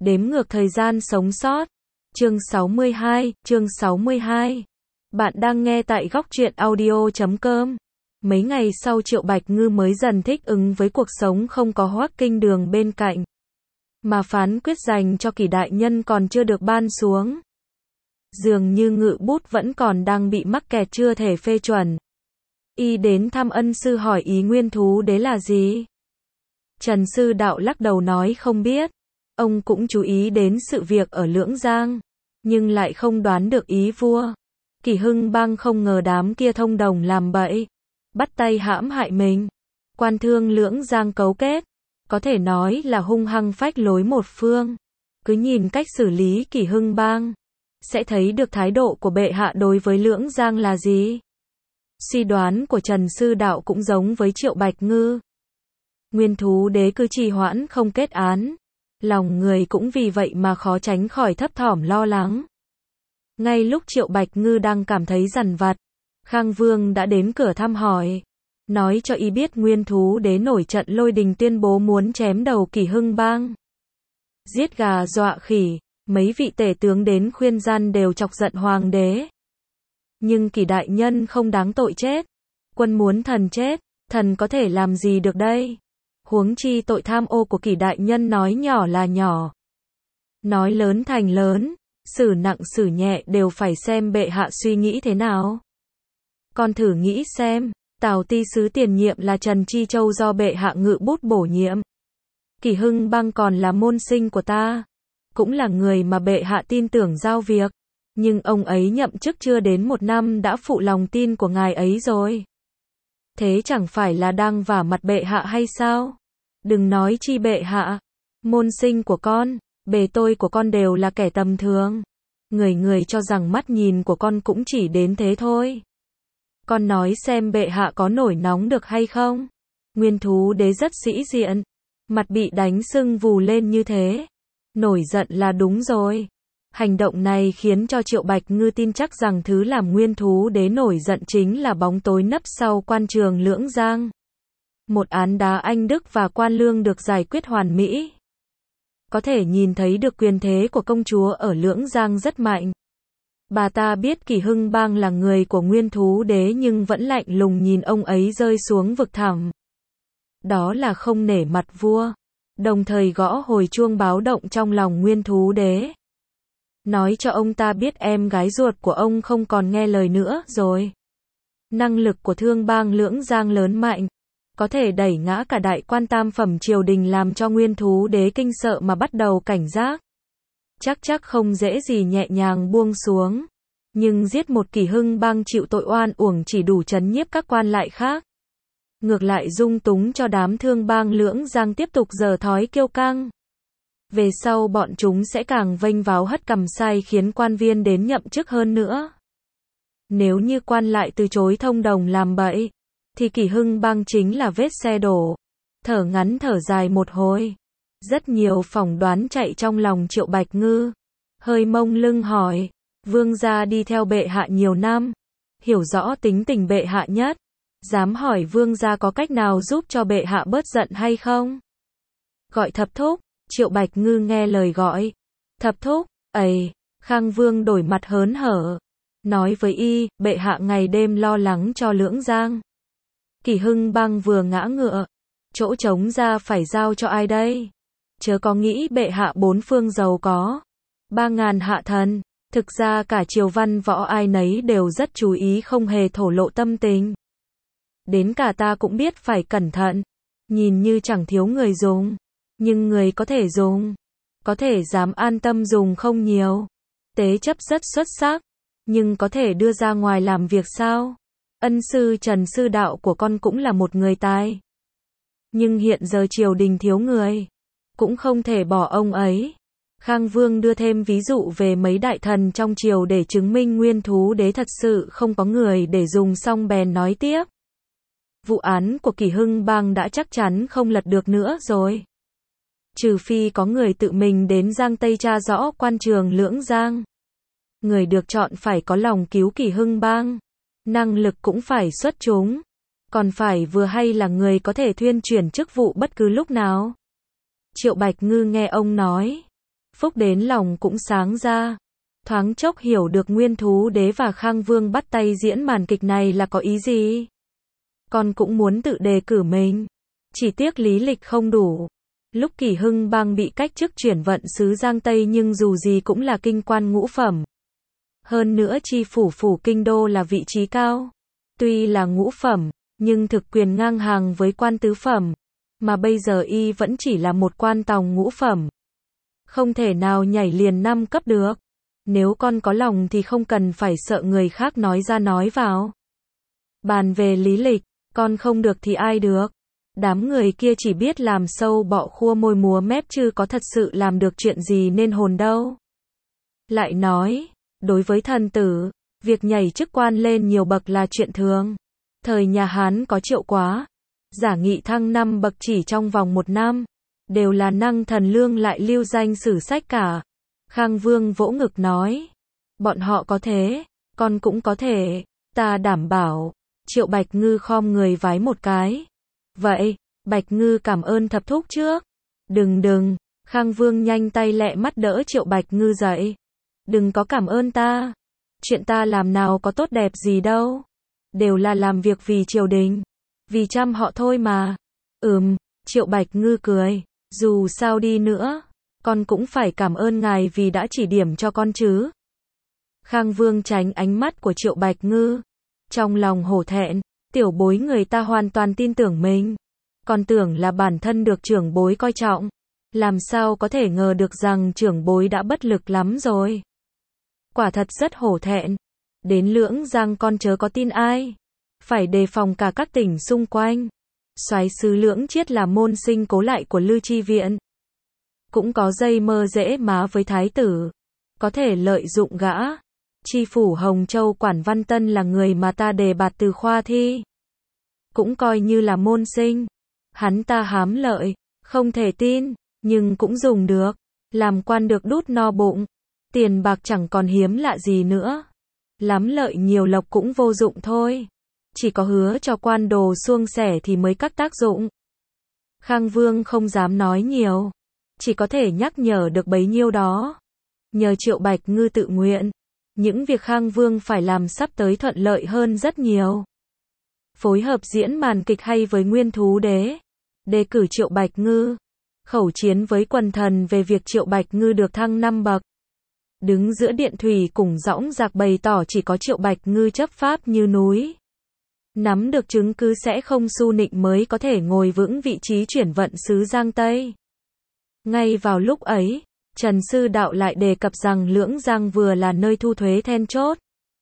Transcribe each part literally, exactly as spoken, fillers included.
Đếm ngược thời gian sống sót. Chương sáu mươi hai, chương sáu mươi hai. Bạn đang nghe tại góc truyện audio chấm com. Mấy ngày sau Triệu Bạch Ngư mới dần thích ứng với cuộc sống không có Hoắc Kinh Đường bên cạnh. Mà phán quyết dành cho Kỷ đại nhân còn chưa được ban xuống. Dường như ngự bút vẫn còn đang bị mắc kẹt chưa thể phê chuẩn. Y đến thăm ân sư hỏi ý nguyên thú đế là gì? Trần sư đạo lắc đầu nói không biết. Ông cũng chú ý đến sự việc ở Lưỡng Giang, nhưng lại không đoán được ý vua. Kỷ Hưng Bang không ngờ đám kia thông đồng làm bậy, bắt tay hãm hại mình. Quan thương Lưỡng Giang cấu kết, có thể nói là hung hăng phách lối một phương. Cứ nhìn cách xử lý Kỷ Hưng Bang, sẽ thấy được thái độ của bệ hạ đối với Lưỡng Giang là gì. Suy đoán của Trần sư đạo cũng giống với Triệu Bạch Ngư. Nguyên thú đế cứ trì hoãn không kết án, lòng người cũng vì vậy mà khó tránh khỏi thấp thỏm lo lắng. Ngay lúc Triệu Bạch Ngư đang cảm thấy dằn vặt, Khang Vương đã đến cửa thăm hỏi, nói cho y biết nguyên thú đế nổi trận lôi đình tuyên bố muốn chém đầu Kỷ Hưng Bang. Giết gà dọa khỉ, mấy vị tể tướng đến khuyên gian đều chọc giận hoàng đế. Nhưng Kỷ đại nhân không đáng tội chết, quân muốn thần chết, thần có thể làm gì được đây? Huống chi tội tham ô của Kỷ đại nhân nói nhỏ là nhỏ, nói lớn thành lớn, xử nặng xử nhẹ đều phải xem bệ hạ suy nghĩ thế nào. Con thử nghĩ xem, Tào ty sứ tiền nhiệm là Trần Chi Châu do bệ hạ ngự bút bổ nhiệm. Kỷ Hưng Bang còn là môn sinh của ta, cũng là người mà bệ hạ tin tưởng giao việc, nhưng ông ấy nhậm chức chưa đến một năm đã phụ lòng tin của ngài ấy rồi. Thế chẳng phải là đang vả mặt bệ hạ hay sao? Đừng nói chi bệ hạ, môn sinh của con, bề tôi của con đều là kẻ tầm thường. Người người cho rằng mắt nhìn của con cũng chỉ đến thế thôi. Con nói xem bệ hạ có nổi nóng được hay không? Nguyên thú đế rất sĩ diện, mặt bị đánh sưng vù lên như thế. Nổi giận là đúng rồi. Hành động này khiến cho Triệu Bạch Ngư tin chắc rằng thứ làm nguyên thú đế nổi giận chính là bóng tối nấp sau quan trường Lưỡng Giang. Một án đá Anh Đức và quan lương được giải quyết hoàn mỹ. Có thể nhìn thấy được quyền thế của công chúa ở Lưỡng Giang rất mạnh. Bà ta biết Kỷ Hưng Bang là người của nguyên thú đế nhưng vẫn lạnh lùng nhìn ông ấy rơi xuống vực thẳm. Đó là không nể mặt vua. Đồng thời gõ hồi chuông báo động trong lòng nguyên thú đế. Nói cho ông ta biết em gái ruột của ông không còn nghe lời nữa rồi. Năng lực của Thương Bang Lưỡng Giang lớn mạnh, có thể đẩy ngã cả đại quan tam phẩm triều đình làm cho nguyên thú đế kinh sợ mà bắt đầu cảnh giác. Chắc chắc không dễ gì nhẹ nhàng buông xuống. Nhưng giết một Kỷ Hưng Bang chịu tội oan uổng chỉ đủ trấn nhiếp các quan lại khác. Ngược lại dung túng cho đám Thương Bang Lưỡng Giang tiếp tục giở thói kiêu căng. Về sau bọn chúng sẽ càng vênh váo hất cằm sai khiến quan viên đến nhậm chức hơn nữa. Nếu như quan lại từ chối thông đồng làm bậy, thì Kỷ Hưng Bang chính là vết xe đổ. Thở ngắn thở dài một hồi. Rất nhiều phỏng đoán chạy trong lòng Triệu Bạch Ngư. Hơi mông lưng hỏi, vương gia đi theo bệ hạ nhiều năm, hiểu rõ tính tình bệ hạ nhất. Dám hỏi vương gia có cách nào giúp cho bệ hạ bớt giận hay không? Gọi thập thúc. Triệu Bạch Ngư nghe lời gọi. Thập thúc, ầy, Khang Vương đổi mặt hớn hở. Nói với y, bệ hạ ngày đêm lo lắng cho Lưỡng Giang. Kỷ Hưng Bang vừa ngã ngựa, chỗ trống ra phải giao cho ai đây? Chớ có nghĩ bệ hạ bốn phương giàu có, ba ngàn hạ thần. Thực ra cả triều văn võ ai nấy đều rất chú ý không hề thổ lộ tâm tình. Đến cả ta cũng biết phải cẩn thận. Nhìn như chẳng thiếu người dùng, nhưng người có thể dùng, có thể dám an tâm dùng không nhiều. Tế chấp rất xuất sắc, nhưng có thể đưa ra ngoài làm việc sao? Ân sư Trần sư đạo của con cũng là một người tài. Nhưng hiện giờ triều đình thiếu người, cũng không thể bỏ ông ấy. Khang Vương đưa thêm ví dụ về mấy đại thần trong triều để chứng minh nguyên thú đế thật sự không có người để dùng, xong bèn nói tiếp. Vụ án của Kỷ Hưng Bang đã chắc chắn không lật được nữa rồi. Trừ phi có người tự mình đến Giang Tây tra rõ quan trường Lưỡng Giang. Người được chọn phải có lòng cứu Kỷ Hưng Bang. Năng lực cũng phải xuất chúng. Còn phải vừa hay là người có thể thuyên chuyển chức vụ bất cứ lúc nào. Triệu Bạch Ngư nghe ông nói, Phúc đến lòng cũng sáng ra. Thoáng chốc hiểu được Nguyên Thú Đế và Khang Vương bắt tay diễn màn kịch này là có ý gì. Con cũng muốn tự đề cử mình. Chỉ tiếc lý lịch không đủ. Lúc Kỷ Hưng Bang bị cách chức chuyển vận sứ Giang Tây nhưng dù gì cũng là kinh quan ngũ phẩm. Hơn nữa chi phủ phủ kinh đô là vị trí cao. Tuy là ngũ phẩm, nhưng thực quyền ngang hàng với quan tứ phẩm. Mà bây giờ y vẫn chỉ là một quan tòng ngũ phẩm. Không thể nào nhảy liền năm cấp được. Nếu con có lòng thì không cần phải sợ người khác nói ra nói vào. Bàn về lý lịch, con không được thì ai được. Đám người kia chỉ biết làm sâu bọ khua môi múa mép chứ có thật sự làm được chuyện gì nên hồn đâu. Lại nói, đối với thần tử, việc nhảy chức quan lên nhiều bậc là chuyện thường. Thời nhà Hán có Triệu Quá, giả nghị thăng năm bậc chỉ trong vòng một năm. Đều là năng thần lương lại lưu danh sử sách cả. Khang Vương vỗ ngực nói. Bọn họ có thế, con cũng có thể, ta đảm bảo. Triệu Bạch Ngư khom người vái một cái. Vậy, Bạch Ngư cảm ơn thập thúc trước. Đừng đừng, Khang Vương nhanh tay lẹ mắt đỡ Triệu Bạch Ngư dậy. Đừng có cảm ơn ta. Chuyện ta làm nào có tốt đẹp gì đâu. Đều là làm việc vì triều đình. Vì chăm họ thôi mà. Ừm, Triệu Bạch Ngư cười. Dù sao đi nữa, con cũng phải cảm ơn ngài vì đã chỉ điểm cho con chứ. Khang Vương tránh ánh mắt của Triệu Bạch Ngư. Trong lòng hổ thẹn, tiểu bối người ta hoàn toàn tin tưởng mình. Còn tưởng là bản thân được trưởng bối coi trọng. Làm sao có thể ngờ được rằng trưởng bối đã bất lực lắm rồi. Quả thật rất hổ thẹn. Đến Lưỡng Giang con chớ có tin ai. Phải đề phòng cả các tỉnh xung quanh. Soái sứ Lưỡng Chiết là môn sinh cố lại của Lư Chi Viện. Cũng có dây mơ dễ má với thái tử. Có thể lợi dụng gã. Chi phủ Hồng Châu Quản Văn Tân là người mà ta đề bạt từ khoa thi. Cũng coi như là môn sinh. Hắn ta hám lợi, không thể tin, nhưng cũng dùng được. Làm quan được đút no bụng. Tiền bạc chẳng còn hiếm lạ gì nữa. Lắm lợi nhiều lộc cũng vô dụng thôi. Chỉ có hứa cho quan đồ suông sẻ thì mới các tác dụng. Khang Vương không dám nói nhiều. Chỉ có thể nhắc nhở được bấy nhiêu đó. Nhờ Triệu Bạch Ngư tự nguyện. Những việc Khang Vương phải làm sắp tới thuận lợi hơn rất nhiều. Phối hợp diễn màn kịch hay với Nguyên Thú Đế. Đề cử Triệu Bạch Ngư. Khẩu chiến với quần thần về việc Triệu Bạch Ngư được thăng năm bậc. Đứng giữa điện thủy cùng dõng dạc bày tỏ chỉ có Triệu Bạch Ngư chấp pháp như núi. Nắm được chứng cứ sẽ không su nịnh mới có thể ngồi vững vị trí chuyển vận sứ Giang Tây. Ngay vào lúc ấy, Trần Sư Đạo lại đề cập rằng Lưỡng Giang vừa là nơi thu thuế then chốt.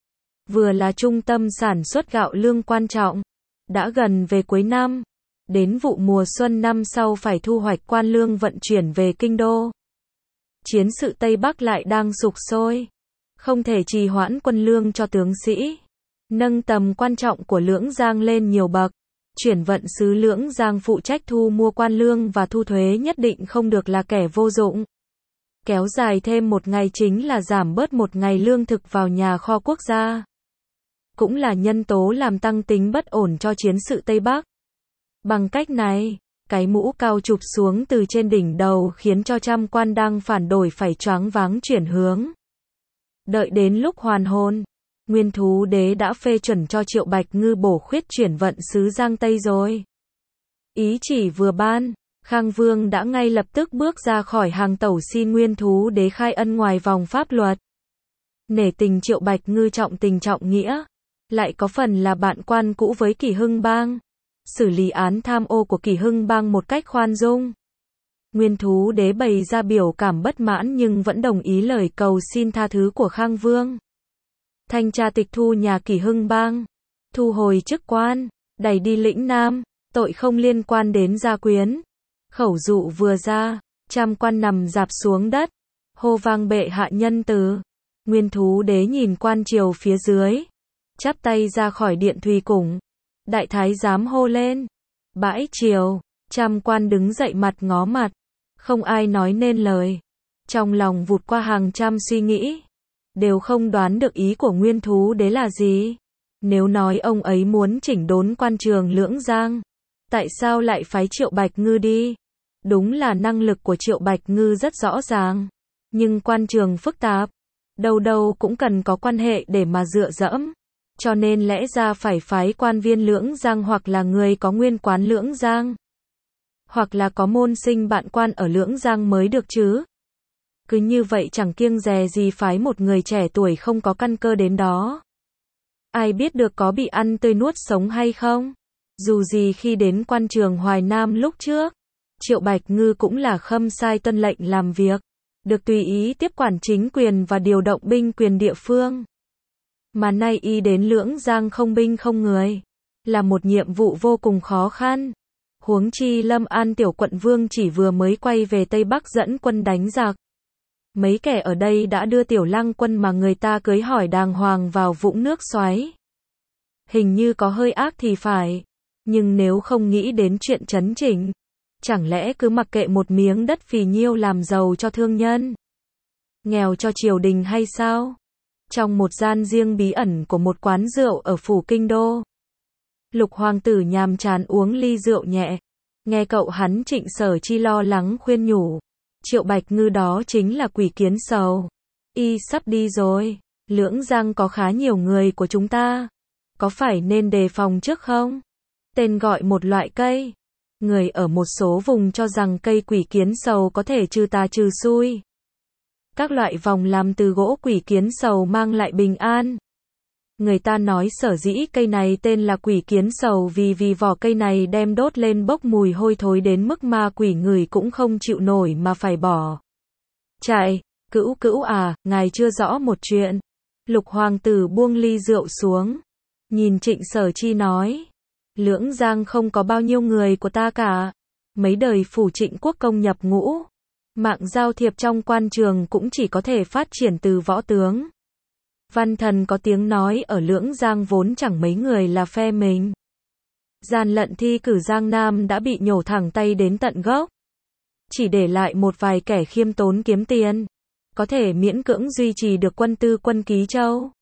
Vừa là trung tâm sản xuất gạo lương quan trọng. Đã gần về cuối năm. Đến vụ mùa xuân năm sau phải thu hoạch quan lương vận chuyển về kinh đô. Chiến sự Tây Bắc lại đang sục sôi. Không thể trì hoãn quân lương cho tướng sĩ. Nâng tầm quan trọng của Lưỡng Giang lên nhiều bậc. Chuyển vận sứ Lưỡng Giang phụ trách thu mua quan lương và thu thuế nhất định không được là kẻ vô dụng. Kéo dài thêm một ngày chính là giảm bớt một ngày lương thực vào nhà kho quốc gia. Cũng là nhân tố làm tăng tính bất ổn cho chiến sự Tây Bắc. Bằng cách này, cái mũ cao chụp xuống từ trên đỉnh đầu khiến cho trăm quan đang phản đổi phải choáng váng chuyển hướng. Đợi đến lúc hoàn hồn, Nguyên Thú Đế đã phê chuẩn cho Triệu Bạch Ngư bổ khuyết chuyển vận sứ Giang Tây rồi. Ý chỉ vừa ban, Khang Vương đã ngay lập tức bước ra khỏi hàng tẩu xin Nguyên Thú Đế khai ân ngoài vòng pháp luật. Nể tình Triệu Bạch Ngư trọng tình trọng nghĩa, lại có phần là bạn quan cũ với Kỷ Hưng Bang. Xử lý án tham ô của Kỷ Hưng Bang một cách khoan dung. Nguyên Thú Đế bày ra biểu cảm bất mãn nhưng vẫn đồng ý lời cầu xin tha thứ của Khang Vương. Thanh tra tịch thu nhà Kỷ Hưng Bang, thu hồi chức quan, đẩy đi lĩnh Nam, tội không liên quan đến gia quyến. Khẩu dụ vừa ra, trăm quan nằm rạp xuống đất, hô vang bệ hạ nhân từ. Nguyên Thú Đế nhìn quan triều phía dưới, chắp tay ra khỏi điện thùy cùng. Đại thái giám hô lên. Bãi triều, trăm quan đứng dậy mặt ngó mặt. Không ai nói nên lời. Trong lòng vụt qua hàng trăm suy nghĩ. Đều không đoán được ý của Nguyên Thú Đế là gì. Nếu nói ông ấy muốn chỉnh đốn quan trường Lưỡng Giang, tại sao lại phái Triệu Bạch Ngư đi? Đúng là năng lực của Triệu Bạch Ngư rất rõ ràng. Nhưng quan trường phức tạp, đâu đâu cũng cần có quan hệ để mà dựa dẫm. Cho nên lẽ ra phải phái quan viên Lưỡng Giang hoặc là người có nguyên quán Lưỡng Giang. Hoặc là có môn sinh bạn quan ở Lưỡng Giang mới được chứ. Cứ như vậy chẳng kiêng dè gì phái một người trẻ tuổi không có căn cơ đến đó. Ai biết được có bị ăn tươi nuốt sống hay không? Dù gì khi đến quan trường Hoài Nam lúc trước, Triệu Bạch Ngư cũng là khâm sai tuân lệnh làm việc, được tùy ý tiếp quản chính quyền và điều động binh quyền địa phương. Mà nay y đến Lưỡng Giang không binh không người, là một nhiệm vụ vô cùng khó khăn. Huống chi Lâm An tiểu quận vương chỉ vừa mới quay về Tây Bắc dẫn quân đánh giặc. Mấy kẻ ở đây đã đưa tiểu lăng quân mà người ta cưới hỏi đàng hoàng vào vũng nước xoáy. Hình như có hơi ác thì phải, nhưng nếu không nghĩ đến chuyện chấn chỉnh, chẳng lẽ cứ mặc kệ một miếng đất phì nhiêu làm giàu cho thương nhân, nghèo cho triều đình hay sao? Trong một gian riêng bí ẩn của một quán rượu ở phủ Kinh Đô, Lục hoàng tử nhàm chán uống ly rượu nhẹ, nghe cậu hắn Trịnh Sở Chi lo lắng khuyên nhủ. Triệu Bạch Ngư đó chính là quỷ kiến sầu. Y sắp đi rồi, Lưỡng Giang có khá nhiều người của chúng ta. Có phải nên đề phòng trước không? Tên gọi một loại cây. Người ở một số vùng cho rằng cây quỷ kiến sầu có thể trừ tà trừ xui. Các loại vòng làm từ gỗ quỷ kiến sầu mang lại bình an. Người ta nói sở dĩ cây này tên là quỷ kiến sầu vì vì vỏ cây này đem đốt lên bốc mùi hôi thối đến mức ma quỷ người cũng không chịu nổi mà phải bỏ chạy. Cữu cữu à, ngài chưa rõ một chuyện. Lục hoàng tử buông ly rượu xuống, nhìn Trịnh Sở Chi nói. Lưỡng Giang không có bao nhiêu người của ta cả. Mấy đời phủ Trịnh quốc công nhập ngũ, mạng giao thiệp trong quan trường cũng chỉ có thể phát triển từ võ tướng. Văn thần có tiếng nói ở Lưỡng Giang vốn chẳng mấy người là phe mình. Gian lận thi cử Giang Nam đã bị nhổ thẳng tay đến tận gốc. Chỉ để lại một vài kẻ khiêm tốn kiếm tiền, có thể miễn cưỡng duy trì được quân tư quân ký châu.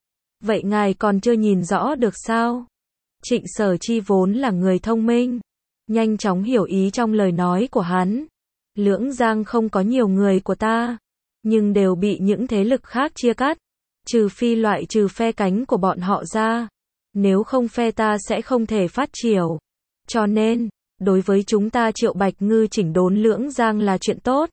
Vậy ngài còn chưa nhìn rõ được sao? Trịnh Sở Chi vốn là người thông minh, nhanh chóng hiểu ý trong lời nói của hắn. Lưỡng Giang không có nhiều người của ta, nhưng đều bị những thế lực khác chia cắt. Trừ phi loại trừ phe cánh của bọn họ ra, nếu không phe ta sẽ không thể phát triển. Cho nên, đối với chúng ta Triệu Bạch Ngư chỉnh đốn Lưỡng Giang là chuyện tốt.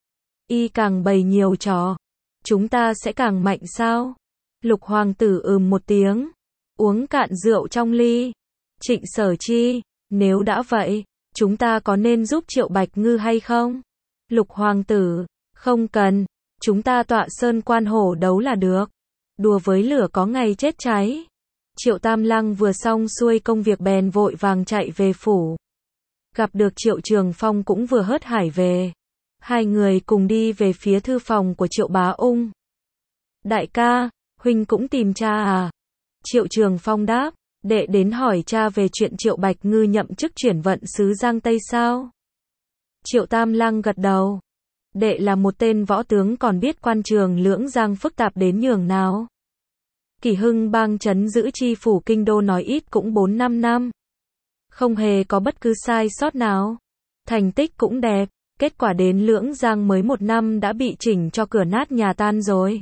Y càng bày nhiều trò, chúng ta sẽ càng mạnh sao? Lục hoàng tử ừm một tiếng, uống cạn rượu trong ly. Trịnh Sở Chi, nếu đã vậy, chúng ta có nên giúp Triệu Bạch Ngư hay không? Lục hoàng tử, không cần, chúng ta tọa sơn quan hổ đấu là được. Đùa với lửa có ngày chết cháy. Triệu Tam Lăng vừa xong xuôi công việc bèn vội vàng chạy về phủ. Gặp được Triệu Trường Phong cũng vừa hớt hải về. Hai người cùng đi về phía thư phòng của Triệu Bá Ung. Đại ca, huynh cũng tìm cha à? Triệu Trường Phong đáp, đệ đến hỏi cha về chuyện Triệu Bạch Ngư nhậm chức chuyển vận sứ Giang Tây sao? Triệu Tam Lăng gật đầu. Đệ là một tên võ tướng còn biết quan trường Lưỡng Giang phức tạp đến nhường nào. Kỷ Hưng bang trấn giữ chi phủ Kinh Đô nói ít cũng bốn năm năm. Không hề có bất cứ sai sót nào. Thành tích cũng đẹp, kết quả đến Lưỡng Giang mới một năm đã bị chỉnh cho cửa nát nhà tan rồi.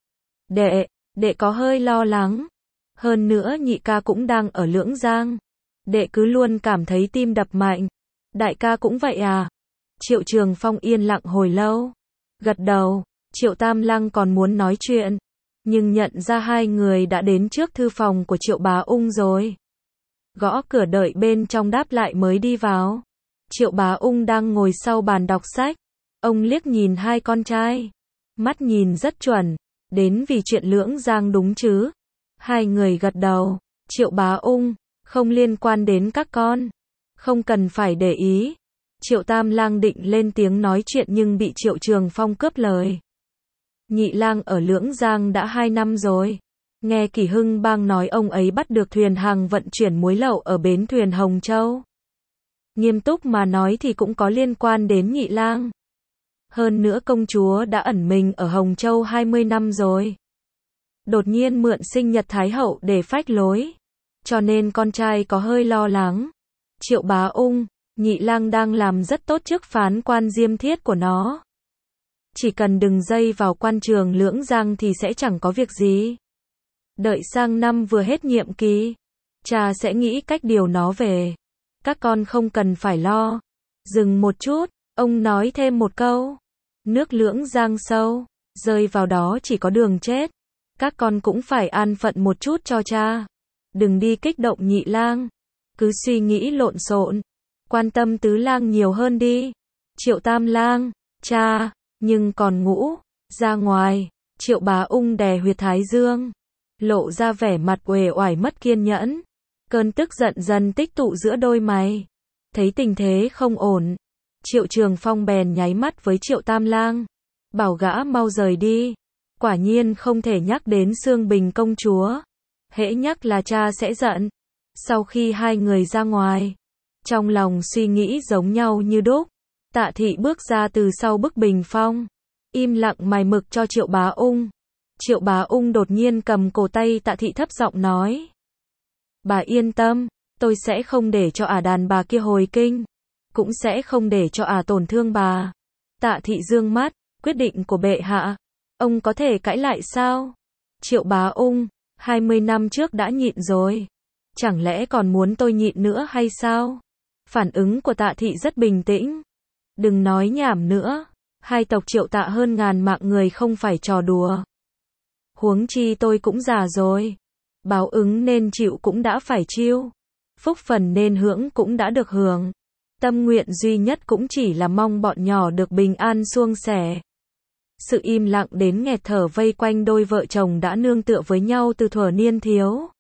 Đệ, đệ có hơi lo lắng. Hơn nữa nhị ca cũng đang ở Lưỡng Giang. Đệ cứ luôn cảm thấy tim đập mạnh. Đại ca cũng vậy à? Triệu Trường Phong yên lặng hồi lâu. Gật đầu, Triệu Tam Lăng còn muốn nói chuyện. Nhưng nhận ra hai người đã đến trước thư phòng của Triệu Bá Ung rồi. Gõ cửa đợi bên trong đáp lại mới đi vào. Triệu Bá Ung đang ngồi sau bàn đọc sách. Ông liếc nhìn hai con trai. Mắt nhìn rất chuẩn. Đến vì chuyện Lưỡng Giang đúng chứ? Hai người gật đầu. Triệu Bá Ung, không liên quan đến các con. Không cần phải để ý. Triệu Tam Lang định lên tiếng nói chuyện nhưng bị Triệu Trường Phong cướp lời. Nhị lang ở Lưỡng Giang đã hai năm rồi. Nghe Kỷ Hưng bang nói ông ấy bắt được thuyền hàng vận chuyển muối lậu ở bến thuyền Hồng Châu. Nghiêm túc mà nói thì cũng có liên quan đến nhị lang. Hơn nữa công chúa đã ẩn mình ở Hồng Châu hai mươi năm rồi. Đột nhiên mượn sinh nhật Thái Hậu để phách lối. Cho nên con trai có hơi lo lắng. Triệu Bá Ung, nhị lang đang làm rất tốt trước phán quan diêm thiết của nó. Chỉ cần đừng dây vào quan trường Lưỡng Giang thì sẽ chẳng có việc gì. Đợi sang năm vừa hết nhiệm kỳ, cha sẽ nghĩ cách điều nó về. Các con không cần phải lo. Dừng một chút, ông nói thêm một câu. Nước Lưỡng Giang sâu, rơi vào đó chỉ có đường chết. Các con cũng phải an phận một chút cho cha. Đừng đi kích động Nhị Lang. Cứ suy nghĩ lộn xộn. Quan tâm Tứ Lang nhiều hơn đi. Triệu Tam Lang, cha, nhưng còn Ngũ, ra ngoài. Triệu Bá Ung đè huyệt thái dương, lộ ra vẻ mặt uể oải mất kiên nhẫn. Cơn tức giận dần tích tụ giữa đôi mày. Thấy tình thế không ổn, Triệu Trường Phong bèn nháy mắt với Triệu Tam Lang, bảo gã mau rời đi. Quả nhiên không thể nhắc đến Xương Bình công chúa. Hễ nhắc là cha sẽ giận. Sau khi hai người ra ngoài, trong lòng suy nghĩ giống nhau như đúc. Tạ Thị bước ra từ sau bức bình phong, im lặng mài mực cho Triệu Bá Ung. Triệu Bá Ung đột nhiên cầm cổ tay Tạ Thị thấp giọng nói. Bà yên tâm, tôi sẽ không để cho ả đàn bà kia hồi kinh, cũng sẽ không để cho ả tổn thương bà. Tạ Thị dương mắt, quyết định của bệ hạ, ông có thể cãi lại sao? Triệu Bá Ung, hai mươi năm trước đã nhịn rồi, chẳng lẽ còn muốn tôi nhịn nữa hay sao? Phản ứng của Tạ Thị rất bình tĩnh. Đừng nói nhảm nữa, hai tộc Triệu Tạ hơn ngàn mạng người không phải trò đùa. Huống chi tôi cũng già rồi, báo ứng nên chịu cũng đã phải chịu, phúc phần nên hưởng cũng đã được hưởng. Tâm nguyện duy nhất cũng chỉ là mong bọn nhỏ được bình an suôn sẻ. Sự im lặng đến nghẹt thở vây quanh đôi vợ chồng đã nương tựa với nhau từ thuở niên thiếu.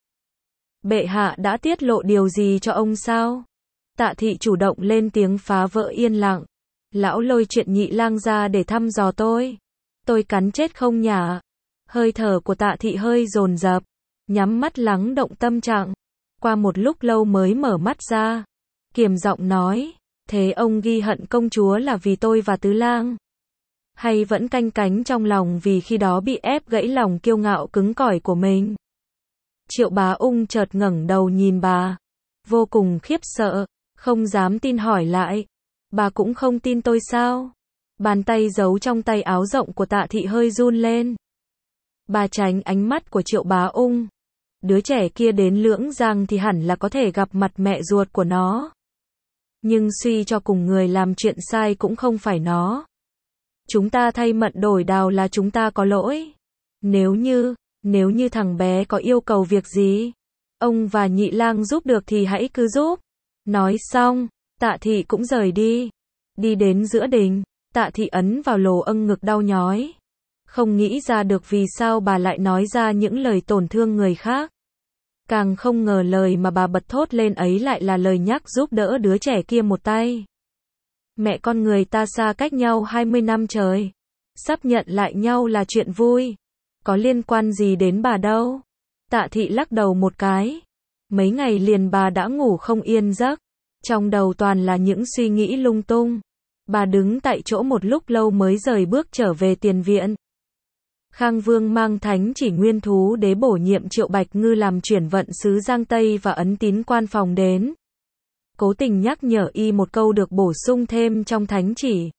Bệ hạ đã tiết lộ điều gì cho ông sao? Tạ Thị chủ động lên tiếng phá vỡ yên lặng. Lão lôi chuyện Nhị Lang ra để thăm dò tôi. Tôi cắn chết không nhả. Hơi thở của Tạ Thị hơi dồn dập, nhắm mắt lắng động tâm trạng. Qua một lúc lâu mới mở mắt ra, kiềm giọng nói, thế ông ghi hận công chúa là vì tôi và Tứ Lang? Hay vẫn canh cánh trong lòng vì khi đó bị ép gãy lòng kiêu ngạo cứng cỏi của mình? Triệu Bá Ung chợt ngẩng đầu nhìn bà, vô cùng khiếp sợ, không dám tin hỏi lại. Bà cũng không tin tôi sao? Bàn tay giấu trong tay áo rộng của Tạ Thị hơi run lên. Bà tránh ánh mắt của Triệu Bá Ung. Đứa trẻ kia đến Lưỡng Giang thì hẳn là có thể gặp mặt mẹ ruột của nó. Nhưng suy cho cùng người làm chuyện sai cũng không phải nó. Chúng ta thay mận đổi đào là chúng ta có lỗi. Nếu như, nếu như thằng bé có yêu cầu việc gì, ông và Nhị Lang giúp được thì hãy cứ giúp. Nói xong, Tạ Thị cũng rời đi. Đi đến giữa đình, Tạ Thị ấn vào lồ âng ngực đau nhói. Không nghĩ ra được vì sao bà lại nói ra những lời tổn thương người khác. Càng không ngờ lời mà bà bật thốt lên ấy lại là lời nhắc giúp đỡ đứa trẻ kia một tay. Mẹ con người ta xa cách nhau hai mươi năm trời. Sắp nhận lại nhau là chuyện vui. Có liên quan gì đến bà đâu. Tạ Thị lắc đầu một cái. Mấy ngày liền bà đã ngủ không yên giấc. Trong đầu toàn là những suy nghĩ lung tung. Bà đứng tại chỗ một lúc lâu mới rời bước trở về tiền viện. Khang Vương mang thánh chỉ Nguyên Thú Đế bổ nhiệm Triệu Bạch Ngư làm chuyển vận sứ Giang Tây và ấn tín quan phòng đến. Cố tình nhắc nhở y một câu được bổ sung thêm trong thánh chỉ.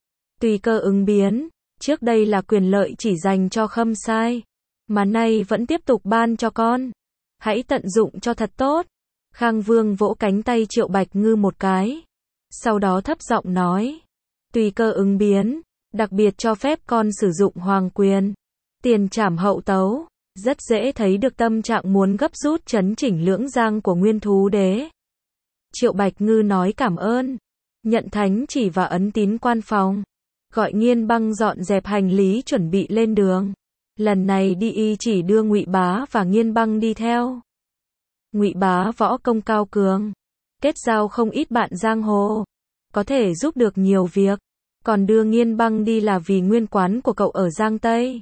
Tùy cơ ứng biến, trước đây là quyền lợi chỉ dành cho Khâm Sai, mà nay vẫn tiếp tục ban cho con. Hãy tận dụng cho thật tốt. Khang Vương vỗ cánh tay Triệu Bạch Ngư một cái. Sau đó thấp giọng nói. Tùy cơ ứng biến, đặc biệt cho phép con sử dụng hoàng quyền. Tiền trảm hậu tấu, rất dễ thấy được tâm trạng muốn gấp rút chấn chỉnh Lưỡng Giang của Nguyên Thú Đế. Triệu Bạch Ngư nói cảm ơn, nhận thánh chỉ và ấn tín quan phòng, gọi Nghiên Băng dọn dẹp hành lý chuẩn bị lên đường. Lần này đi y chỉ đưa Ngụy Bá và Nghiên Băng đi theo. Ngụy Bá võ công cao cường, kết giao không ít bạn giang hồ, có thể giúp được nhiều việc, còn đưa Nghiên Băng đi là vì nguyên quán của cậu ở Giang Tây.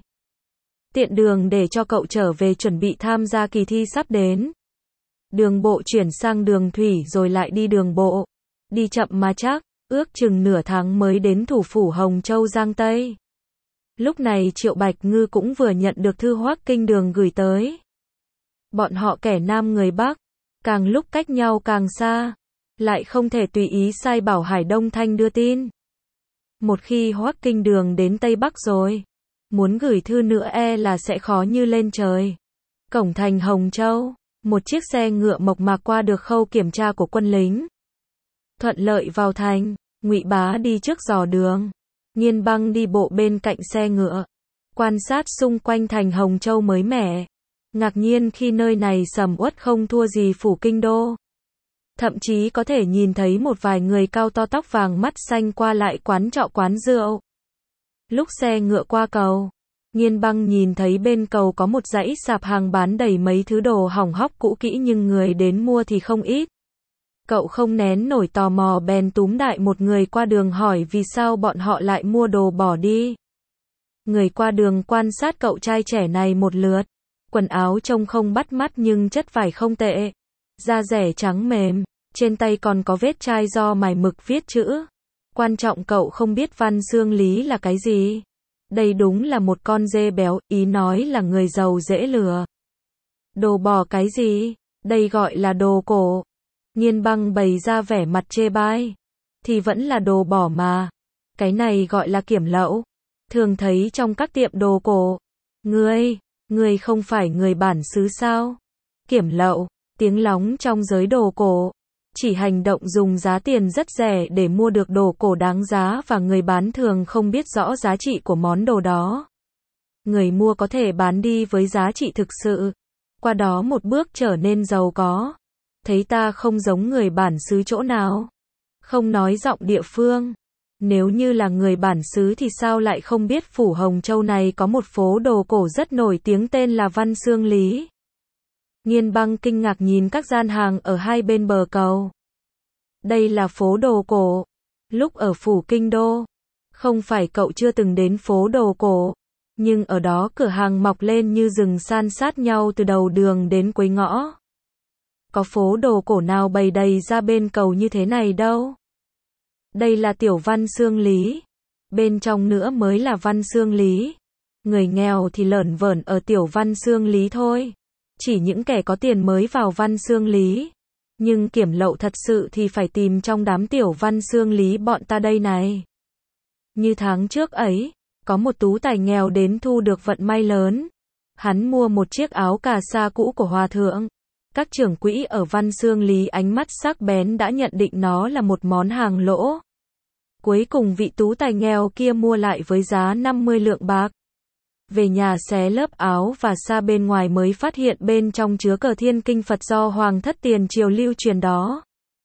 Tiện đường để cho cậu trở về chuẩn bị tham gia kỳ thi sắp đến. Đường bộ chuyển sang đường thủy rồi lại đi đường bộ. Đi chậm mà chắc, ước chừng nửa tháng mới đến thủ phủ Hồng Châu Giang Tây. Lúc này Triệu Bạch Ngư cũng vừa nhận được thư Hoắc Kinh Đường gửi tới. Bọn họ kẻ Nam người Bắc, càng lúc cách nhau càng xa, lại không thể tùy ý sai bảo Hải Đông Thanh đưa tin. Một khi Hoắc Kinh Đường đến Tây Bắc rồi, muốn gửi thư nữa e là sẽ khó như lên trời. Cổng thành Hồng Châu, một chiếc xe ngựa mộc mạc qua được khâu kiểm tra của quân lính. Thuận lợi vào thành, Ngụy Bá đi trước dò đường. Nghiên Băng đi bộ bên cạnh xe ngựa, quan sát xung quanh thành Hồng Châu mới mẻ. Ngạc nhiên khi nơi này sầm uất không thua gì phủ kinh đô. Thậm chí có thể nhìn thấy một vài người cao to tóc vàng mắt xanh qua lại quán trọ quán rượu. Lúc xe ngựa qua cầu, Nghiên Băng nhìn thấy bên cầu có một dãy sạp hàng bán đầy mấy thứ đồ hỏng hóc cũ kỹ nhưng người đến mua thì không ít. Cậu không nén nổi tò mò bèn túm đại một người qua đường hỏi vì sao bọn họ lại mua đồ bỏ đi. Người qua đường quan sát cậu trai trẻ này một lượt. Quần áo trông không bắt mắt nhưng chất vải không tệ. Da dẻ trắng mềm, trên tay còn có vết chai do mài mực viết chữ. Quan trọng cậu không biết văn xương lý là cái gì. Đây đúng là một con dê béo, ý nói là người giàu dễ lừa. Đồ bỏ cái gì? Đây gọi là đồ cổ. Nghiên Băng bày ra vẻ mặt chê bai. Thì vẫn là đồ bỏ mà. Cái này gọi là kiểm lậu. Thường thấy trong các tiệm đồ cổ. Ngươi, ngươi không phải người bản xứ sao? Kiểm lậu, tiếng lóng trong giới đồ cổ. Chỉ hành động dùng giá tiền rất rẻ để mua được đồ cổ đáng giá và người bán thường không biết rõ giá trị của món đồ đó. Người mua có thể bán đi với giá trị thực sự. Qua đó một bước trở nên giàu có. Thấy ta không giống người bản xứ chỗ nào? Không nói giọng địa phương. Nếu như là người bản xứ thì sao lại không biết phủ Hồng Châu này có một phố đồ cổ rất nổi tiếng tên là Văn Xương Lý. Nghiên Băng kinh ngạc nhìn các gian hàng ở hai bên bờ cầu. Đây là phố đồ cổ. Lúc ở phủ kinh đô, không phải cậu chưa từng đến phố đồ cổ, nhưng ở đó cửa hàng mọc lên như rừng san sát nhau từ đầu đường đến cuối ngõ. Có phố đồ cổ nào bày đầy ra bên cầu như thế này đâu. Đây là tiểu Văn Xương Lý. Bên trong nữa mới là Văn Xương Lý. Người nghèo thì lởn vởn ở tiểu Văn Xương Lý thôi. Chỉ những kẻ có tiền mới vào Văn Xương Lý. Nhưng kiểm lậu thật sự thì phải tìm trong đám tiểu Văn Xương Lý bọn ta đây này. Như tháng trước ấy, có một tú tài nghèo đến thu được vận may lớn. Hắn mua một chiếc áo cà sa cũ của hòa thượng. Các trưởng quỹ ở Văn Xương Lý ánh mắt sắc bén đã nhận định nó là một món hàng lỗ. Cuối cùng vị tú tài nghèo kia mua lại với giá năm mươi lượng bạc. Về nhà xé lớp áo và sa bên ngoài mới phát hiện bên trong chứa cờ thiên kinh Phật do Hoàng thất tiền triều lưu truyền đó.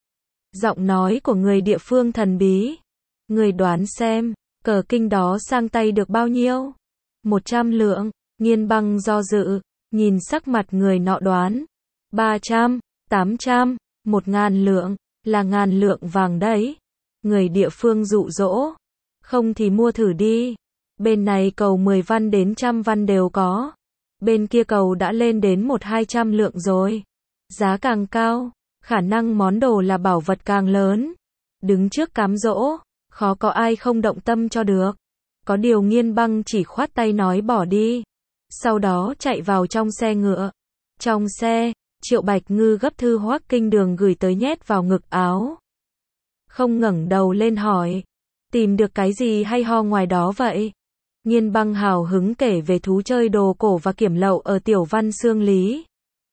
Giọng nói của người địa phương thần bí. Người đoán xem, cờ kinh đó sang tay được bao nhiêu? Một trăm lượng. Nghiên Băng do dự, nhìn sắc mặt người nọ đoán. Ba trăm, tám trăm, một ngàn lượng, là ngàn lượng vàng đấy. Người địa phương dụ dỗ. Không thì mua thử đi. Bên này cầu mười văn đến trăm văn đều có. Bên kia cầu đã lên đến một hai trăm lượng rồi. Giá càng cao, khả năng món đồ là bảo vật càng lớn. Đứng trước cám dỗ, khó có ai không động tâm cho được. Có điều Nghiên Băng chỉ khoát tay nói bỏ đi. Sau đó chạy vào trong xe ngựa. Trong xe, Triệu Bạch Ngư gấp thư Hoắc Kinh Đường gửi tới nhét vào ngực áo. Không ngẩng đầu lên hỏi. Tìm được cái gì hay ho ngoài đó vậy? Nghiên Băng hào hứng kể về thú chơi đồ cổ và kiểm lậu ở tiểu Văn Xương Lý.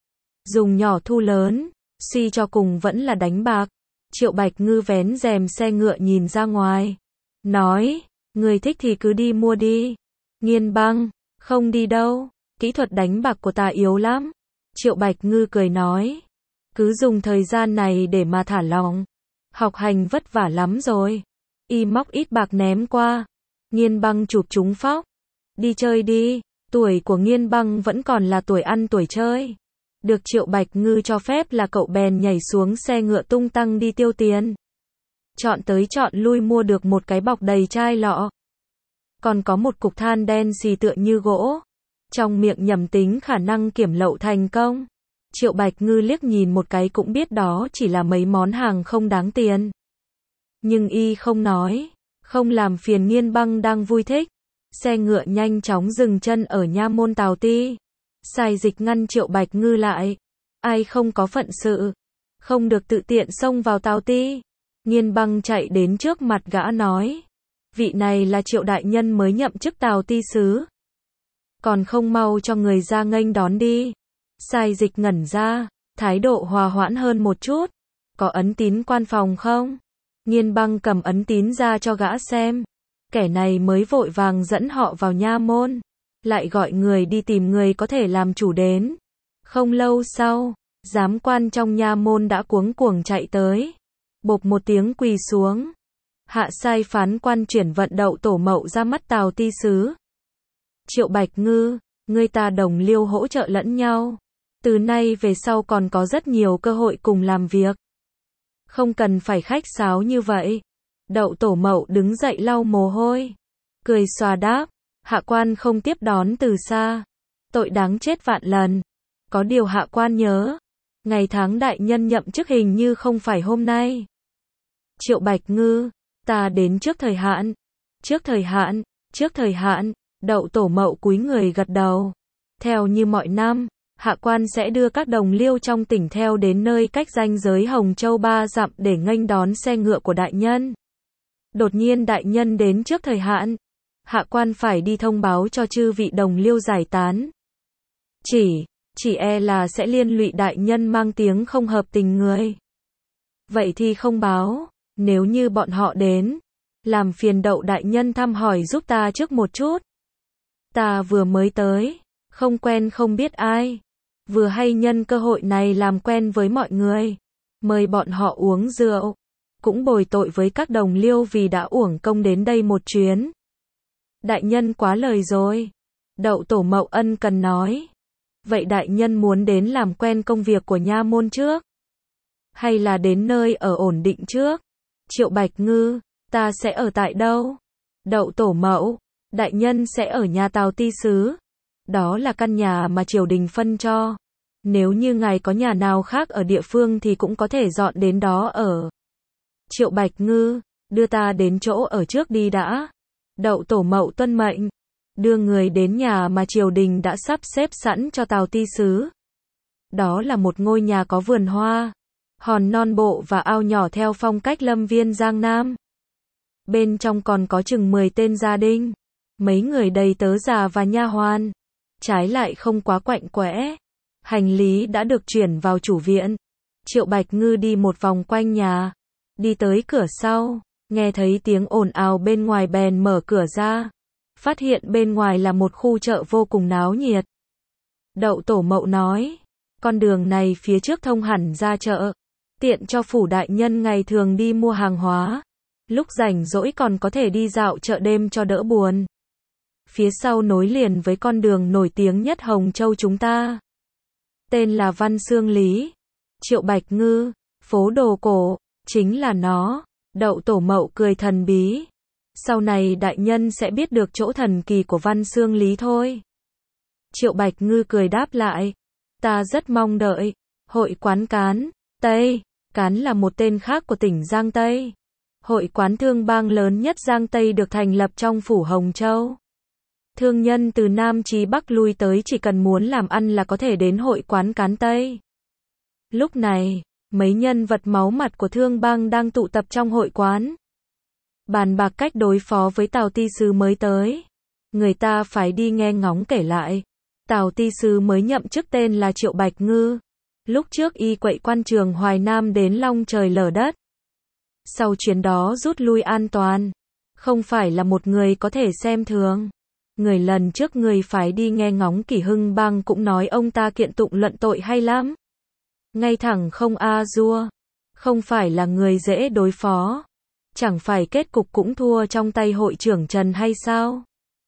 Dùng nhỏ thu lớn, suy cho cùng vẫn là đánh bạc. Triệu Bạch Ngư vén rèm xe ngựa nhìn ra ngoài. Nói, người thích thì cứ đi mua đi. Nghiên Băng, không đi đâu, kỹ thuật đánh bạc của ta yếu lắm. Triệu Bạch Ngư cười nói, cứ dùng thời gian này để mà thả lỏng. Học hành vất vả lắm rồi. Y móc ít bạc ném qua. Nghiên Băng chụp trúng phóc. Đi chơi đi. Tuổi của Nghiên Băng vẫn còn là tuổi ăn tuổi chơi. Được Triệu Bạch Ngư cho phép là cậu bèn nhảy xuống xe ngựa tung tăng đi tiêu tiền. Chọn tới chọn lui mua được một cái bọc đầy chai lọ. Còn có một cục than đen xì tựa như gỗ. Trong miệng nhầm tính khả năng kiểm lậu thành công. Triệu Bạch Ngư liếc nhìn một cái cũng biết đó chỉ là mấy món hàng không đáng tiền. Nhưng y không nói, không làm phiền Nghiên Băng đang vui thích. Xe ngựa nhanh chóng dừng chân ở nha môn Tào Ti. Sai Dịch ngăn Triệu Bạch Ngư lại. Ai không có phận sự, không được tự tiện xông vào Tào Ti. Nghiên Băng chạy đến trước mặt gã nói. vị này là Triệu đại nhân mới nhậm chức Tào ti sứ. Còn không mau cho người ra nghênh đón đi. Sai Dịch ngẩn ra, thái độ hòa hoãn hơn một chút. Có ấn tín quan phòng không? Nghiên Băng cầm ấn tín ra cho gã xem. Kẻ này mới vội vàng dẫn họ vào nha môn, lại gọi người đi tìm người có thể làm chủ đến. Không lâu sau, giám quan trong nha môn đã cuống cuồng chạy tới. Bộp một tiếng quỳ xuống. Hạ sai phán quan chuyển vận Đậu Tổ Mậu ra mắt Tào ti sứ. Triệu Bạch Ngư, ngươi ta đồng liêu hỗ trợ lẫn nhau. Từ nay về sau còn có rất nhiều cơ hội cùng làm việc. Không cần phải khách sáo như vậy. Đậu Tổ Mậu đứng dậy lau mồ hôi. Cười xòa đáp, hạ quan không tiếp đón từ xa. Tội đáng chết vạn lần. Có điều hạ quan nhớ, ngày tháng đại nhân nhậm chức hình như không phải hôm nay. Triệu Bạch Ngư, ta đến trước thời hạn. Trước thời hạn, trước thời hạn, Đậu Tổ Mậu cúi người gật đầu. Theo như mọi năm, hạ quan sẽ đưa các đồng liêu trong tỉnh theo đến nơi cách ranh giới Hồng Châu ba dặm để nghênh đón xe ngựa của đại nhân. Đột nhiên đại nhân đến trước thời hạn, hạ quan phải đi thông báo cho chư vị đồng liêu giải tán. Chỉ, chỉ e là sẽ liên lụy đại nhân mang tiếng không hợp tình người. Vậy thì không báo, nếu như bọn họ đến, làm phiền Đậu đại nhân thăm hỏi giúp ta trước một chút. Ta vừa mới tới, không quen không biết ai, vừa hay nhân cơ hội này làm quen với mọi người, mời bọn họ uống rượu, cũng bồi tội với các đồng liêu vì đã uổng công đến đây một chuyến. Đại nhân quá lời rồi. Đậu Tổ Mậu ân cần nói. Vậy đại nhân muốn đến làm quen công việc của nha môn trước? Hay là đến nơi ở ổn định trước? Triệu Bạch Ngư, ta sẽ ở tại đâu? Đậu Tổ Mậu, đại nhân sẽ ở nhà Tào ti sứ. Đó là căn nhà mà triều đình phân cho. Nếu như ngài có nhà nào khác ở địa phương thì cũng có thể dọn đến đó ở. Triệu Bạch Ngư, đưa ta đến chỗ ở trước đi đã. Đậu Tổ Mậu tuân mệnh, đưa người đến nhà mà triều đình đã sắp xếp sẵn cho Tào ti sứ. Đó là một ngôi nhà có vườn hoa, hòn non bộ và ao nhỏ theo phong cách lâm viên Giang Nam. Bên trong còn có chừng mười tên gia đình, mấy người đầy tớ già và nha hoàn. Trái lại không quá quạnh quẽ. Hành lý đã được chuyển vào chủ viện. Triệu Bạch Ngư đi một vòng quanh nhà, đi tới cửa sau, nghe thấy tiếng ồn ào bên ngoài bèn mở cửa ra. Phát hiện bên ngoài là một khu chợ vô cùng náo nhiệt. Đậu Tổ Mậu nói, con đường này phía trước thông hẳn ra chợ, tiện cho phủ đại nhân ngày thường đi mua hàng hóa. Lúc rảnh rỗi còn có thể đi dạo chợ đêm cho đỡ buồn. Phía sau nối liền với con đường nổi tiếng nhất Hồng Châu chúng ta. Tên là Văn Xương Lý. Triệu Bạch Ngư, phố đồ cổ, chính là nó. Đậu Tổ Mậu cười thần bí. Sau này đại nhân sẽ biết được chỗ thần kỳ của Văn Xương Lý thôi. Triệu Bạch Ngư cười đáp lại. Ta rất mong đợi. Hội quán Cán Tây. Cán là một tên khác của tỉnh Giang Tây. Hội quán thương bang lớn nhất Giang Tây được thành lập trong phủ Hồng Châu. Thương nhân từ Nam chí Bắc lui tới chỉ cần muốn làm ăn là có thể đến hội quán Cán Tây. Lúc này, mấy nhân vật máu mặt của thương bang đang tụ tập trong hội quán. Bàn bạc cách đối phó với Tào ti sứ mới tới. Người ta phải đi nghe ngóng kể lại. Tào ti sứ mới nhậm chức tên là Triệu Bạch Ngư. Lúc trước y quậy quan trường Hoài Nam đến long trời lở đất. Sau chuyến đó rút lui an toàn. Không phải là một người có thể xem thường. Người lần trước người phải đi nghe ngóng Kỷ Hưng Bang cũng nói ông ta kiện tụng luận tội hay lắm. Ngay thẳng không a dua. Không phải là người dễ đối phó. Chẳng phải kết cục cũng thua trong tay hội trưởng Trần hay sao?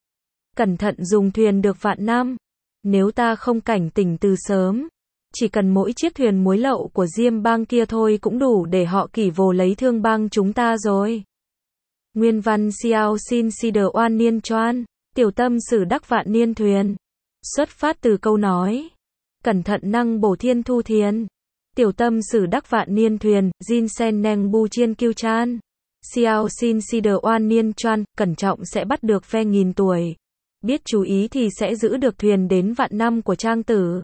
Cẩn thận dùng thuyền được vạn năm. Nếu ta không cảnh tỉnh từ sớm, chỉ cần mỗi chiếc thuyền muối lậu của Diêm Bang kia thôi cũng đủ để họ Kỷ vồ lấy Thương Bang chúng ta rồi. Nguyên văn Xiao Xin Si Đờ Oan Niên Choan, tiểu tâm sử đắc vạn niên thuyền. Xuất phát từ câu nói, cẩn thận năng bổ thiên thu thiền. Tiểu tâm sử đắc vạn niên thuyền, Jin Sen Neng Bu Chiên Kiêu Chan. Xiao Xin Si Đờ Oan Niên Choan, cẩn trọng sẽ bắt được ve nghìn tuổi. Biết chú ý thì sẽ giữ được thuyền đến vạn năm của trang tử.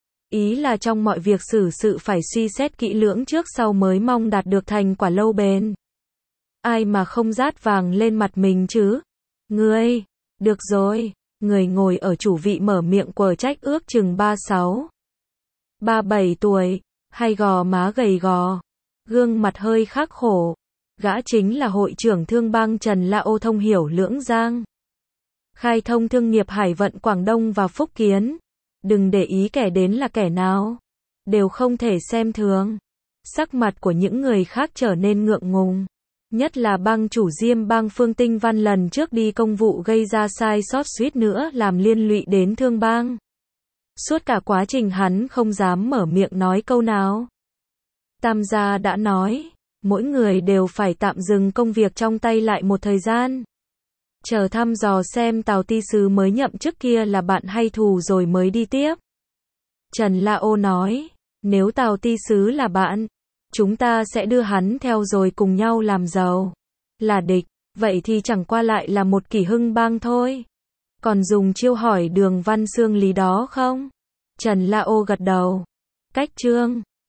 Ý là trong mọi việc xử sự phải suy xét kỹ lưỡng trước sau mới mong đạt được thành quả lâu bền. ai mà không rát vàng lên mặt mình chứ? Ngươi, được rồi, người ngồi ở chủ vị mở miệng quở trách ước chừng ba sáu, ba bảy tuổi, hay gò má gầy gò, gương mặt hơi khắc khổ. Gã chính là hội trưởng thương bang Trần Lao thông hiểu Lưỡng Giang. Khai thông thương nghiệp hải vận Quảng Đông và Phúc Kiến. Đừng để ý kẻ đến là kẻ nào. Đều không thể xem thường. Sắc mặt của những người khác trở nên ngượng ngùng. Nhất là bang chủ Diêm bang Phương Tinh Văn lần trước đi công vụ gây ra sai sót suýt nữa làm liên lụy đến thương bang. Suốt cả quá trình hắn không dám mở miệng nói câu nào. Tam gia đã nói, mỗi người đều phải tạm dừng công việc trong tay lại một thời gian. Chờ thăm dò xem Tào ty sứ mới nhậm chức kia là bạn hay thù rồi mới đi tiếp. Trần Lao nói, nếu Tào ty sứ là bạn, chúng ta sẽ đưa hắn theo rồi cùng nhau làm giàu. Là địch, vậy thì chẳng qua lại là một Kỷ Hưng bang thôi. Còn dùng chiêu hỏi Đường Văn Xương lý đó không? Trần Lao gật đầu. Cách trương